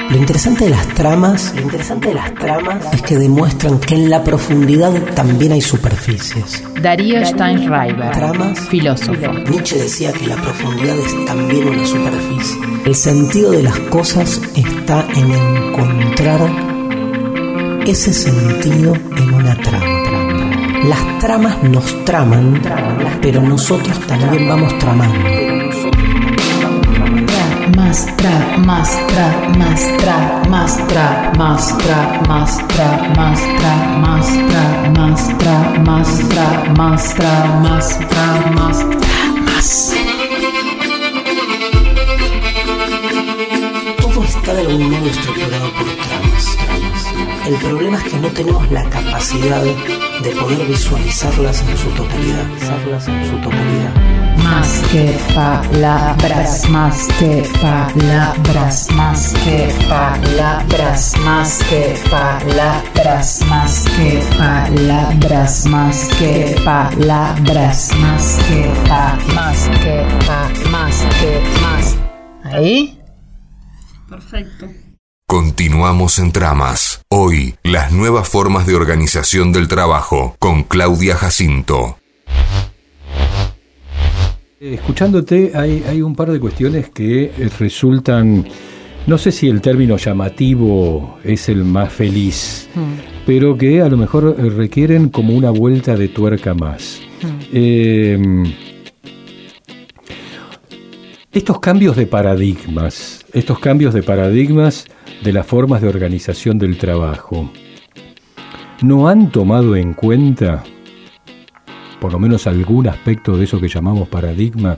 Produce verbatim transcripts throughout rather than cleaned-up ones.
Lo interesante de las tramas, lo interesante de las tramas es que demuestran que en la profundidad también hay superficies. Darío Steinschreiber, Tramas, filósofo. Nietzsche decía que la profundidad es también una superficie. El sentido de las cosas está en encontrar ese sentido en una trama. Las tramas nos traman, pero nosotros también vamos tramando. Más tra, más tra, más tra, más tra, más tra, más tra, más tra, más tra, más tra, más tra, más tra, más tra, más tra, más. Todo está de algún modo estructurado por tramas. El problema es que no tenemos la capacidad de poder visualizarlas en su totalidad. Visualizarlas en su totalidad. Más que palabras, más que palabras, más que palabras, más que palabras, más que palabras, más que palabras, más que pa, más que pa, más que más. ¿Ahí? Perfecto. Continuamos en Tramas. Hoy, las nuevas formas de organización del trabajo, con Claudia Jacinto. Escuchándote, hay, hay un par de cuestiones que resultan, no sé si el término llamativo es el más feliz, mm. pero que a lo mejor requieren como una vuelta de tuerca más. Mm. Eh, estos cambios de paradigmas, estos cambios de paradigmas de las formas de organización del trabajo, ¿no han tomado en cuenta por lo menos algún aspecto de eso que llamamos paradigma,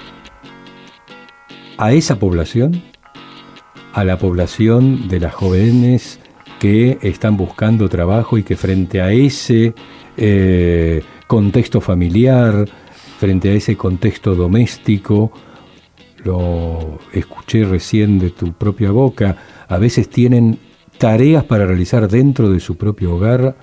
a esa población, a la población de las jóvenes que están buscando trabajo y que frente a ese eh, contexto familiar, frente a ese contexto doméstico, lo escuché recién de tu propia boca, a veces tienen tareas para realizar dentro de su propio hogar?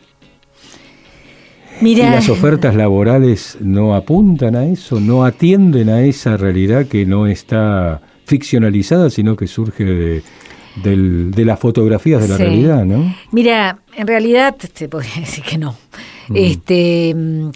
Mirá. Y las ofertas laborales no apuntan a eso, no atienden a esa realidad que no está ficcionalizada, sino que surge de, de, de las fotografías de la sí. realidad, ¿no? Mira, en realidad te podría decir que no. Mm. Este,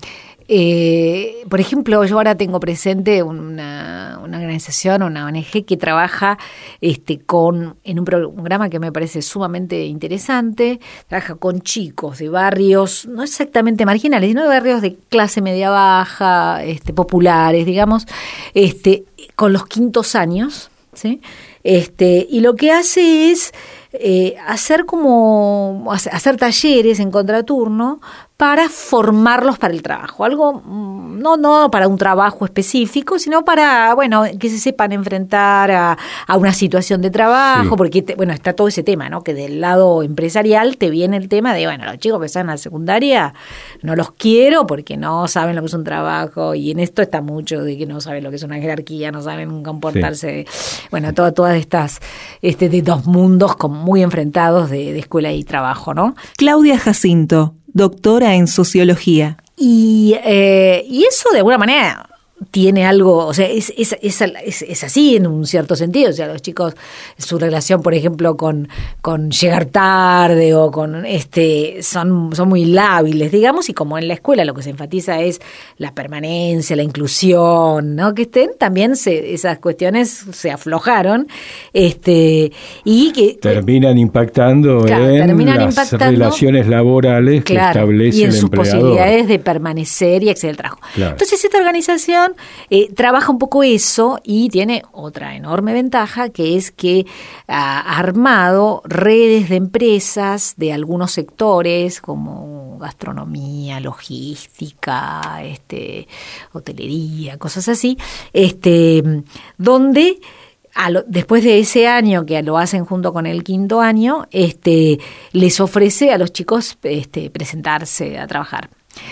eh, por ejemplo, yo ahora tengo presente una, una organización, una O N G que trabaja este, con en un programa que me parece sumamente interesante. Trabaja con chicos de barrios, no exactamente marginales, sino de barrios de clase media baja, este, populares, digamos, este, con los quintos años, ¿sí? Este, y lo que hace es eh, hacer como hacer talleres en contraturno para formarlos para el trabajo, algo no no para un trabajo específico, sino para, bueno, que se sepan enfrentar a, a una situación de trabajo, sí. porque, te, bueno, está todo ese tema, ¿no? Que del lado empresarial te viene el tema de, bueno, los chicos que están en la secundaria no los quiero porque no saben lo que es un trabajo, y en esto está mucho de que no saben lo que es una jerarquía, no saben comportarse, sí. bueno, todo, todas estas, este, de dos mundos como muy enfrentados de, de escuela y trabajo, ¿no? Claudia Jacinto, doctora en sociología. Y, eh, y eso de alguna manera tiene algo, o sea, es, es, es, es, es así en un cierto sentido. O sea, los chicos, su relación, por ejemplo, con, con llegar tarde o con este, son, son muy lábiles, digamos, y como en la escuela lo que se enfatiza es la permanencia, la inclusión, ¿no? Que estén, también se, esas cuestiones se aflojaron, este, y que terminan impactando claro, en terminan las impactando, relaciones laborales que claro, establece y en el sus empleador. Posibilidades de permanecer y acceder al trabajo. Claro. Entonces, esta organización Eh, trabaja un poco eso y tiene otra enorme ventaja, que es que ha armado redes de empresas de algunos sectores como gastronomía, logística, este, hotelería, cosas así, este, donde a lo, después de ese año que lo hacen junto con el quinto año, este, les ofrece a los chicos este, presentarse a trabajar.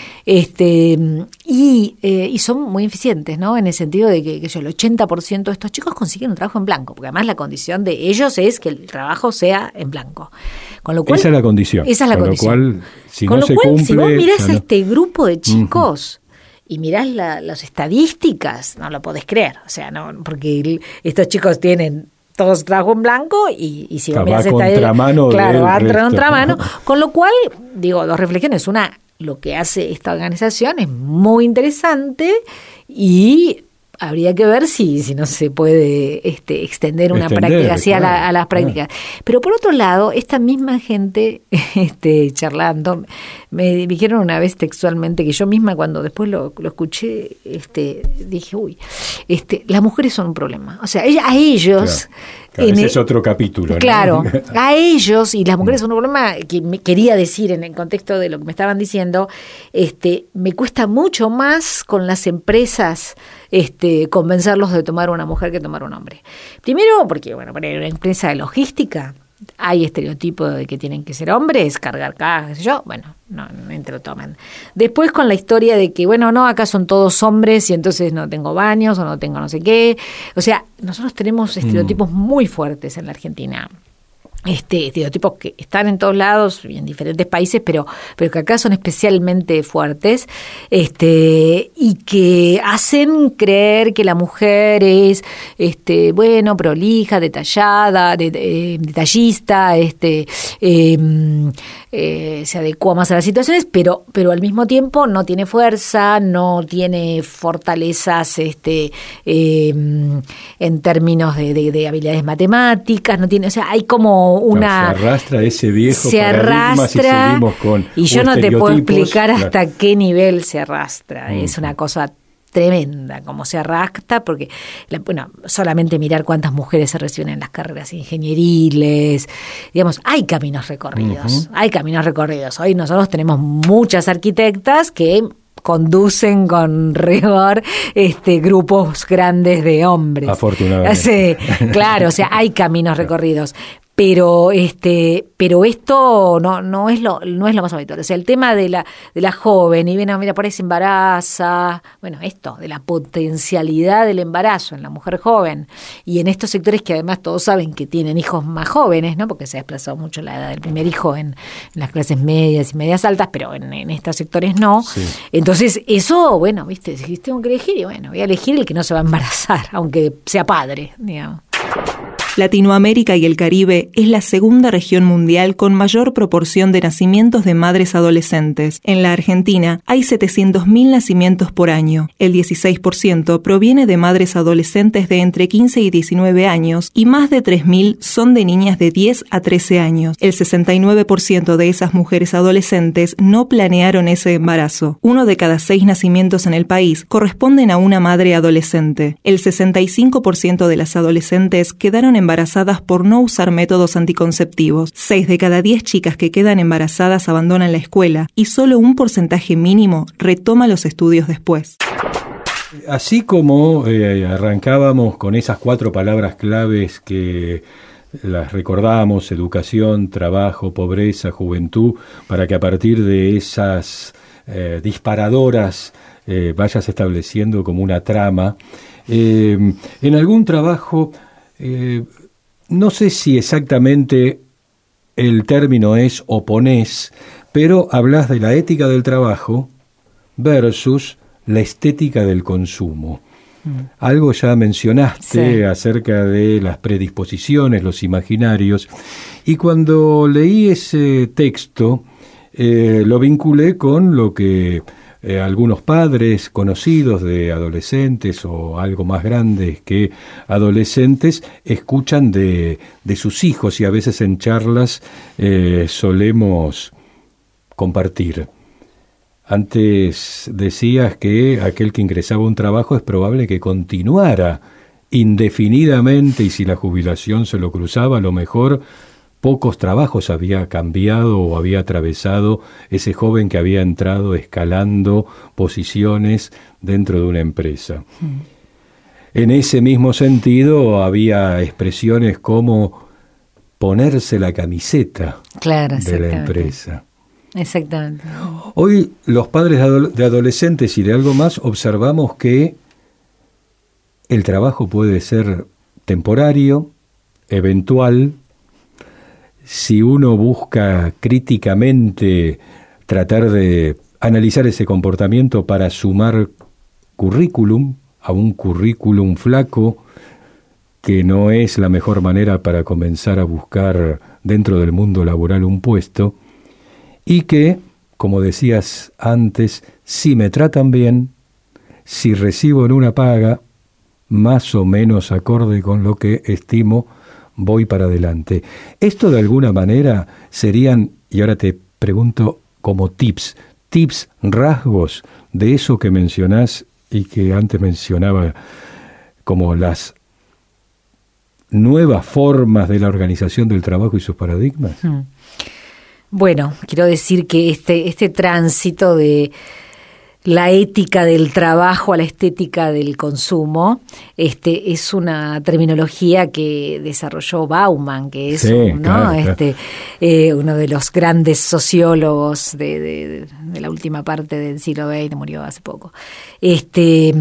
Este, y, eh, y son muy eficientes, ¿no? En el sentido de que, que yo, el ochenta por ciento de estos chicos consiguen un trabajo en blanco, porque además la condición de ellos es que el trabajo sea en blanco. Con lo cual, esa es la condición. Esa es la Con condición. Lo cual, si Con no lo se cual, cumple, si vos mirás no... a este grupo de chicos uh-huh. y mirás la, las estadísticas, no lo podés creer. O sea, no, porque el, estos chicos tienen todos trabajo en blanco y, y si Claro, vos va mirás esta... contramano Claro, del va resto. contramano. Con lo cual, digo, dos reflexiones. Una, lo que hace esta organización es muy interesante y habría que ver si, si no se puede este, extender una Extender, práctica así claro, a, la, a las claro. prácticas. Pero por otro lado, esta misma gente este, charlando, me dijeron una vez textualmente que yo misma cuando después lo, lo escuché, este, dije, uy, este, las mujeres son un problema. O sea, ella, a ellos... Claro. Claro, en ese el- es otro capítulo, ¿no? Claro, a ellos, y las mujeres son un problema que me quería decir en el contexto de lo que me estaban diciendo, este, me cuesta mucho más con las empresas este, convencerlos de tomar una mujer que tomar un hombre. Primero, porque, bueno, para una empresa de logística hay estereotipo de que tienen que ser hombres, cargar cajas, qué sé yo, bueno, no, no te lo toman. Después con la historia de que, bueno, no, acá son todos hombres y entonces no tengo baños o no tengo no sé qué. O sea, nosotros tenemos estereotipos mm. muy fuertes en la Argentina. Este, estereotipos que están en todos lados y en diferentes países, pero, pero que acá son especialmente fuertes, este, y que hacen creer que la mujer es, este, bueno, prolija, detallada, de, de, detallista, este, eh, eh, se adecua más a las situaciones, pero, pero al mismo tiempo no tiene fuerza, no tiene fortalezas, este, eh, en términos de, de, de habilidades matemáticas, no tiene, o sea, hay como una... No, se arrastra ese viejo se paradigma arrastra, si seguimos con y yo no te puedo explicar claro. hasta qué nivel se arrastra. Mm. Es una cosa tremenda como se arrastra, porque bueno, solamente mirar cuántas mujeres se reciben en las carreras ingenieriles, digamos, hay caminos recorridos, uh-huh. hay caminos recorridos. Hoy nosotros tenemos muchas arquitectas que conducen con rigor este grupos grandes de hombres. Afortunadamente. Sí, claro, o sea, hay caminos recorridos. Pero este, pero esto no, no es lo, no es lo más habitual. O sea, el tema de la, de la joven, y bueno, mira, por ahí se embaraza, bueno, esto, de la potencialidad del embarazo en la mujer joven, y en estos sectores que además todos saben que tienen hijos más jóvenes, ¿no? Porque se ha desplazado mucho la edad del primer hijo en, en las clases medias y medias altas, pero en, en estos sectores no. Sí. Entonces, eso, bueno, viste, si tengo que elegir, y bueno, voy a elegir el que no se va a embarazar, aunque sea padre, digamos. Latinoamérica y el Caribe es la segunda región mundial con mayor proporción de nacimientos de madres adolescentes. En la Argentina hay setecientos mil nacimientos por año. El dieciséis por ciento proviene de madres adolescentes de entre quince y diecinueve años y más de tres mil son de niñas de diez a trece años. El sesenta y nueve por ciento de esas mujeres adolescentes no planearon ese embarazo. Uno de cada seis nacimientos en el país corresponden a una madre adolescente. El sesenta y cinco por ciento de las adolescentes quedaron embarazadas por no usar métodos anticonceptivos. Seis de cada diez chicas que quedan embarazadas abandonan la escuela y solo un porcentaje mínimo retoma los estudios después. Así como eh, arrancábamos con esas cuatro palabras claves que las recordamos, educación, trabajo, pobreza, juventud, para que a partir de esas eh, disparadoras eh, vayas estableciendo como una trama. Eh, en algún trabajo... Eh, no sé si exactamente el término es oponés, pero hablas de la ética del trabajo versus la estética del consumo. Mm. Algo ya mencionaste sí. acerca de las predisposiciones, los imaginarios, y cuando leí ese texto eh, lo vinculé con lo que Eh, algunos padres conocidos de adolescentes o algo más grandes que adolescentes escuchan de, de sus hijos, y a veces en charlas eh, solemos compartir. Antes decías que aquel que ingresaba a un trabajo es probable que continuara indefinidamente, y si la jubilación se lo cruzaba, a lo mejor pocos trabajos había cambiado o había atravesado ese joven que había entrado escalando posiciones dentro de una empresa. Mm. En ese mismo sentido había expresiones como ponerse la camiseta claro, de la empresa. Exactamente. Hoy los padres de adolescentes y de algo más observamos que el trabajo puede ser temporario, eventual. Si uno busca críticamente tratar de analizar ese comportamiento para sumar currículum a un currículum flaco, que no es la mejor manera para comenzar a buscar dentro del mundo laboral un puesto, y que, como decías antes, si me tratan bien, si recibo en una paga más o menos acorde con lo que estimo, voy para adelante. Esto de alguna manera serían, y ahora te pregunto como tips, tips, rasgos de eso que mencionás y que antes mencionaba como las nuevas formas de la organización del trabajo y sus paradigmas. Bueno, quiero decir que este, este tránsito de la ética del trabajo a la estética del consumo, este, es una terminología que desarrolló Bauman, que es sí, un, ¿no? claro, este, eh, uno de los grandes sociólogos de, de, de la última parte del siglo veinte, murió hace poco. Este,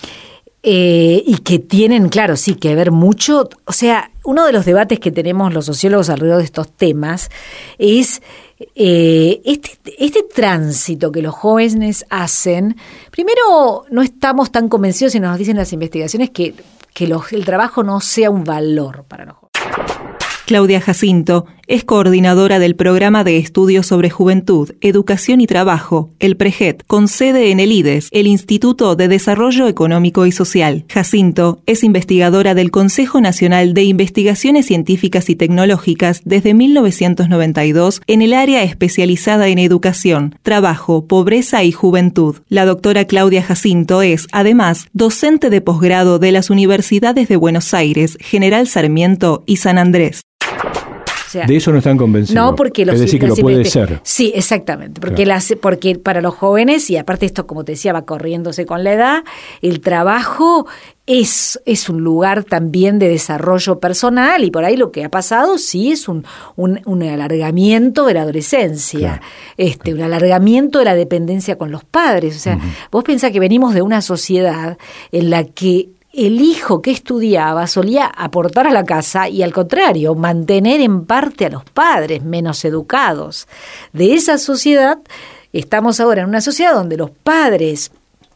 eh, y que tienen, claro, sí, que ver mucho, o sea, uno de los debates que tenemos los sociólogos alrededor de estos temas es eh, este, este tránsito que los jóvenes hacen. Primero, no estamos tan convencidos, y nos dicen las investigaciones, que, que los, el trabajo no sea un valor para los jóvenes. Claudia Jacinto es coordinadora del Programa de Estudios sobre Juventud, Educación y Trabajo, el PREGET, con sede en el I D E S, el Instituto de Desarrollo Económico y Social. Jacinto es investigadora del Consejo Nacional de Investigaciones Científicas y Tecnológicas desde mil novecientos noventa y dos en el área especializada en educación, trabajo, pobreza y juventud. La doctora Claudia Jacinto es, además, docente de posgrado de las universidades de Buenos Aires, General Sarmiento y San Andrés. O sea, de eso no están convencidos. No, porque los, es decir, que lo puede este, ser. Sí, exactamente. Porque, claro. las, porque para los jóvenes, y aparte esto, como te decía, va corriéndose con la edad, el trabajo es, es un lugar también de desarrollo personal, y por ahí lo que ha pasado sí es un, un, un alargamiento de la adolescencia, claro. este, un alargamiento de la dependencia con los padres. O sea, uh-huh. Vos pensás que venimos de una sociedad en la que el hijo que estudiaba solía aportar a la casa y, al contrario, mantener en parte a los padres menos educados. De esa sociedad, estamos ahora en una sociedad donde los padres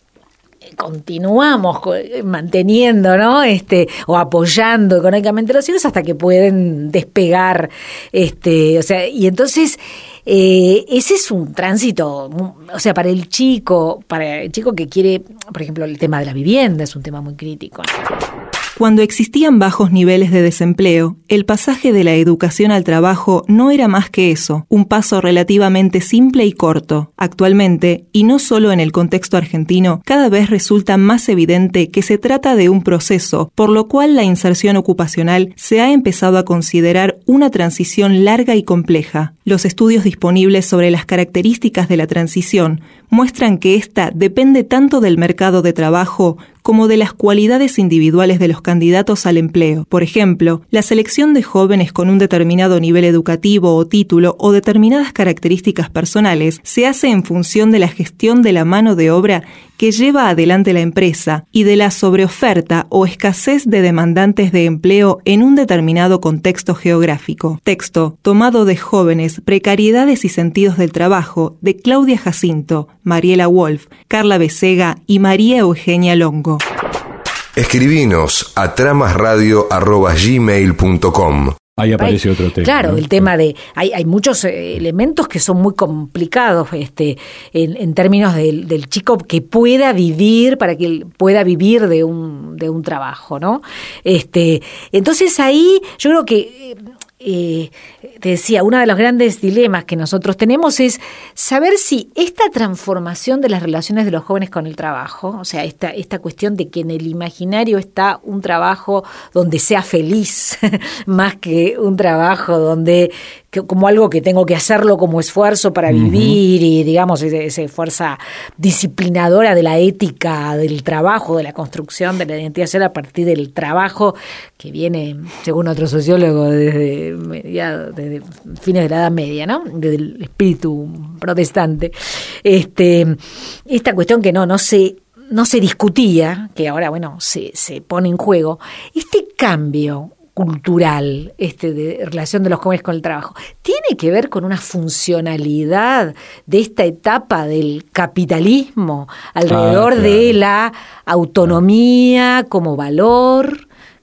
continuamos manteniendo, ¿no? Este, o apoyando económicamente a los hijos hasta que pueden despegar, este, o sea, y entonces eh, ese es un tránsito, o sea, para el chico, para el chico que quiere, por ejemplo, el tema de la vivienda es un tema muy crítico. Cuando existían bajos niveles de desempleo, el pasaje de la educación al trabajo no era más que eso, un paso relativamente simple y corto. Actualmente, y no solo en el contexto argentino, cada vez resulta más evidente que se trata de un proceso, por lo cual la inserción ocupacional se ha empezado a considerar una transición larga y compleja. Los estudios disponibles sobre las características de la transición muestran que ésta depende tanto del mercado de trabajo como de las cualidades individuales de los candidatos al empleo. Por ejemplo, la selección de jóvenes con un determinado nivel educativo o título o determinadas características personales se hace en función de la gestión de la mano de obra que lleva adelante la empresa y de la sobreoferta o escasez de demandantes de empleo en un determinado contexto geográfico. Texto tomado de Jóvenes, Precariedades y Sentidos del Trabajo, de Claudia Jacinto, Mariela Wolf, Carla Becega y María Eugenia Longo. Escribinos a tramasradio arroba gmail punto com. Ahí aparece otro tema. Claro, ¿no? el tema de... Hay, hay muchos eh, elementos que son muy complicados este, en, en términos del, del chico que pueda vivir, para que él pueda vivir de un, de un trabajo, ¿no? Este, entonces ahí yo creo que... Eh, te decía, uno de los grandes dilemas que nosotros tenemos es saber si esta transformación de las relaciones de los jóvenes con el trabajo, o sea, esta, esta cuestión de que en el imaginario está un trabajo donde sea feliz, más que un trabajo donde que, como algo que tengo que hacerlo como esfuerzo para vivir, uh-huh. y digamos, esa fuerza disciplinadora de la ética del trabajo, de la construcción de la identidad social a partir del trabajo, que viene, según otro sociólogo, desde mediados, desde fines de la Edad Media, ¿no? Desde el espíritu protestante. Este, esta cuestión que no, no se, no se discutía, que ahora, bueno, se, se pone en juego, este cambio cultural, este, de relación de los jóvenes con el trabajo, tiene que ver con una funcionalidad de esta etapa del capitalismo alrededor ah, claro. de la autonomía como valor,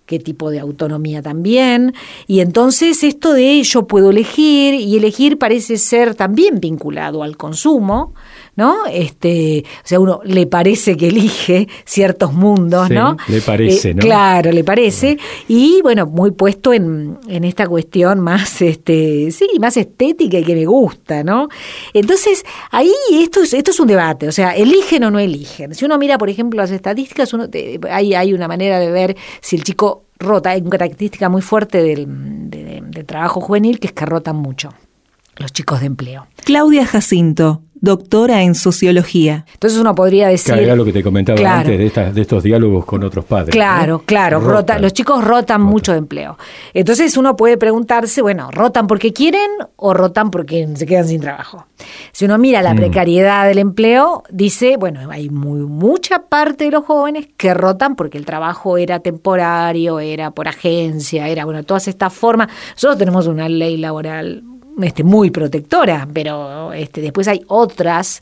qué tipo de autonomía también, y entonces esto de yo puedo elegir, y elegir parece ser también vinculado al consumo, ¿no? Este, o sea, uno le parece que elige ciertos mundos, sí, ¿no? Le parece, eh, ¿no? Claro, le parece, y bueno, muy puesto en, en esta cuestión más, este, sí, más estética y que me gusta, ¿no? Entonces, ahí esto es, esto es un debate, o sea, eligen o no eligen. Si uno mira, por ejemplo, las estadísticas, uno te, hay, hay una manera de ver si el chico rota. Hay una característica muy fuerte del, de, de, del trabajo juvenil, que es que rotan mucho los chicos de empleo. Claudia Jacinto, doctora en sociología. Entonces uno podría decir... Que era lo que te comentaba claro, antes de, esta, de estos diálogos con otros padres. Claro, ¿no? claro, Rotan. rota, los chicos rotan, rotan mucho de empleo. Entonces uno puede preguntarse, bueno, ¿rotan porque quieren o rotan porque se quedan sin trabajo? Si uno mira la mm. precariedad del empleo, dice, bueno, hay muy, mucha parte de los jóvenes que rotan porque el trabajo era temporario, era por agencia, era, bueno, todas estas formas. Nosotros tenemos una ley laboral Este, muy protectora, pero este, después hay otras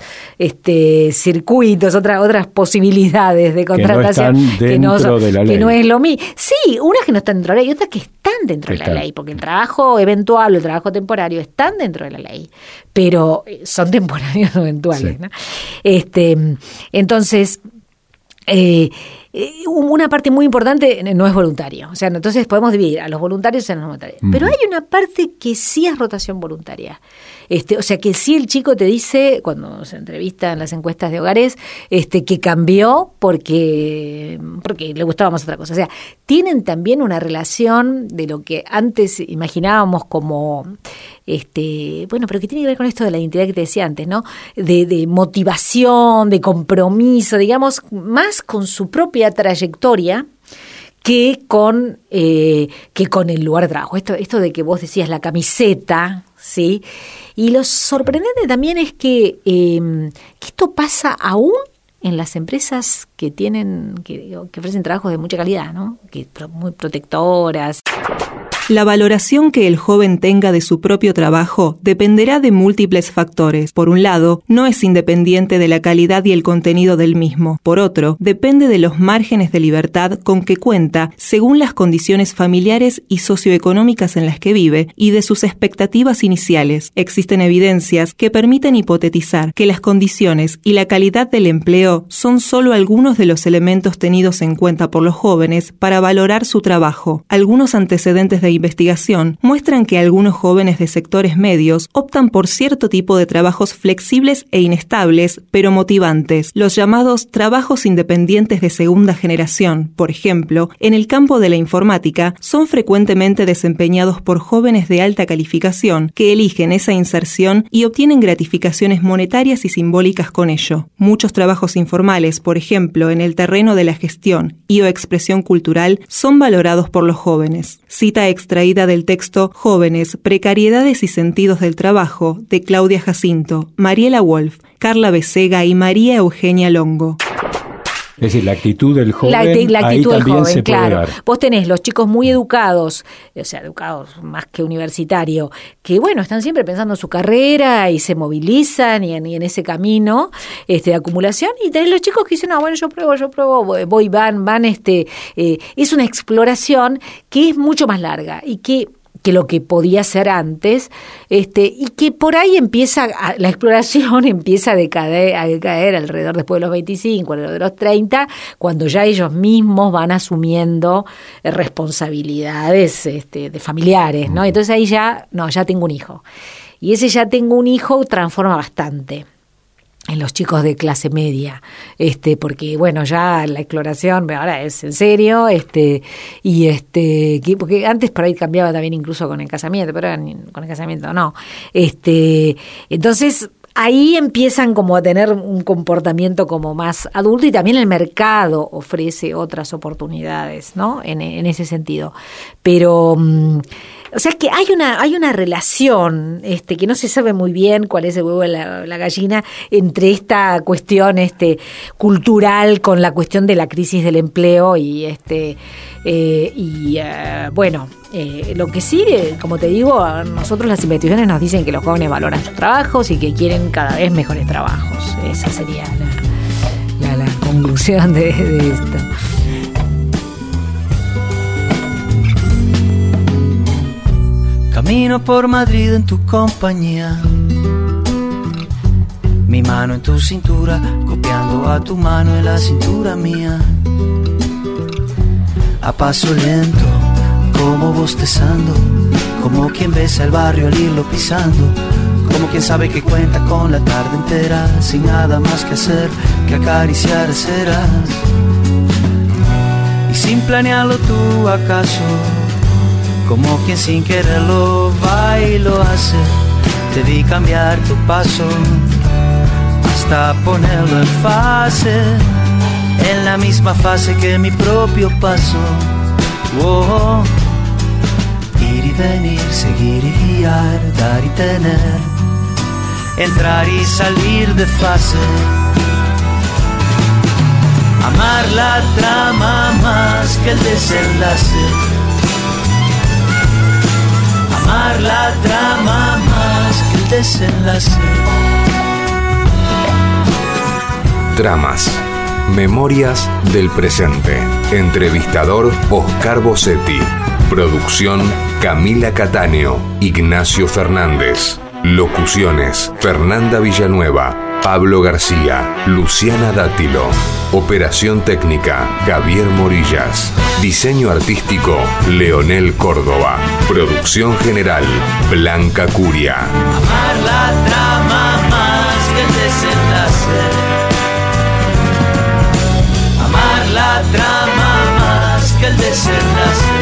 este, circuitos, otras otras posibilidades de contratación que no están dentro que no, de la ley. Que no es lo mismo. Sí, unas que no están dentro de la ley y otras que están dentro están. de la ley, porque el trabajo eventual o el trabajo temporario están dentro de la ley, pero son temporarios o eventuales, sí. ¿no? Este, entonces, eh, una parte muy importante no es voluntario, o sea, entonces podemos dividir a los voluntarios y a los no voluntarios, mm. pero hay una parte que sí es rotación voluntaria, este, o sea, que sí el chico te dice, cuando se entrevista en las encuestas de hogares, este, que cambió porque, porque le gustaba más otra cosa, o sea, tienen también una relación de lo que antes imaginábamos como, este, bueno, pero que tiene que ver con esto de la identidad que te decía antes, ¿no? De, de motivación, de compromiso, digamos, más con su propia trayectoria que con eh, que con el lugar de trabajo. Esto, esto de que vos decías la camiseta, ¿sí? Y lo sorprendente también es que, eh, que esto pasa aún en las empresas que tienen, que, que ofrecen trabajos de mucha calidad, ¿no? Que muy protectoras. La valoración que el joven tenga de su propio trabajo dependerá de múltiples factores. Por un lado, no es independiente de la calidad y el contenido del mismo. Por otro, depende de los márgenes de libertad con que cuenta según las condiciones familiares y socioeconómicas en las que vive y de sus expectativas iniciales. Existen evidencias que permiten hipotetizar que las condiciones y la calidad del empleo son solo algunos de los elementos tenidos en cuenta por los jóvenes para valorar su trabajo. Algunos antecedentes de investigación muestran que algunos jóvenes de sectores medios optan por cierto tipo de trabajos flexibles e inestables, pero motivantes, los llamados trabajos independientes de segunda generación. Por ejemplo, en el campo de la informática, son frecuentemente desempeñados por jóvenes de alta calificación que eligen esa inserción y obtienen gratificaciones monetarias y simbólicas con ello. Muchos trabajos informales, por ejemplo, en el terreno de la gestión y o expresión cultural, son valorados por los jóvenes. Cita extraída del texto Jóvenes, Precariedades y Sentidos del Trabajo, de Claudia Jacinto, Mariela Wolf, Carla Becega y María Eugenia Longo. Es decir, la actitud del joven, la, la actitud ahí del también joven, se claro. puede dar. Vos tenés los chicos muy educados, o sea, educados más que universitario, que bueno, están siempre pensando en su carrera y se movilizan y en, y en ese camino este, de acumulación, y tenés los chicos que dicen, no, bueno, yo pruebo, yo pruebo, voy, van, van, este, eh, es una exploración que es mucho más larga y que que lo que podía ser antes, este, y que por ahí empieza, a, la exploración empieza a decaer, a decaer alrededor después de los veinticinco, alrededor de los treinta, cuando ya ellos mismos van asumiendo eh, responsabilidades este, de familiares, ¿no? Entonces ahí ya, no, ya tengo un hijo. Y ese ya tengo un hijo transforma bastante en los chicos de clase media, este, porque bueno, ya la exploración ahora es en serio, este, y este, porque antes por ahí cambiaba también incluso con el casamiento, pero con el casamiento no, este, entonces ahí empiezan como a tener un comportamiento como más adulto y también el mercado ofrece otras oportunidades, ¿no? En, en ese sentido, pero o sea que hay una hay una relación este que no se sabe muy bien cuál es el huevo de la, la gallina entre esta cuestión este cultural con la cuestión de la crisis del empleo y este eh, y uh, bueno eh, lo que sí, como te digo, nosotros las investigaciones nos dicen que los jóvenes valoran sus trabajos y que quieren cada vez mejores trabajos. Esa sería la, la, la conclusión de, de esto. Camino por Madrid en tu compañía, mi mano en tu cintura, copiando a tu mano en la cintura mía. A paso lento, como bostezando, como quien besa el barrio al irlo pisando, como quien sabe que cuenta con la tarde entera, sin nada más que hacer que acariciar aceras. Y sin planearlo tú acaso, como quien sin quererlo va y lo hace, te vi cambiar tu paso hasta ponerlo en fase, en la misma fase que mi propio paso. Oh, ir y venir, seguir y guiar, dar y tener, entrar y salir de fase. Amar la trama más que el desenlace. Amar la trama más que el desenlace. Tramas. Memorias del presente. Entrevistador Oscar Bossetti. Producción Camila Cattaneo, Ignacio Fernández. Locuciones Fernanda Villanueva, Pablo García, Luciana Dátilo. Operación técnica Javier Morillas. Diseño artístico Leonel Córdoba. Producción general Blanca Curia. Amar la trama más que el desenlace. Amar la trama más que el desenlace.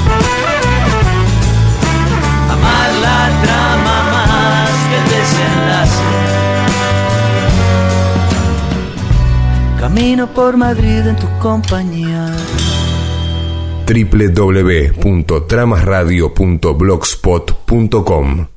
Amar la trama más que el desenlace. Camino por Madrid en tu compañía. doble u doble u doble u punto tramas radio punto blogspot punto com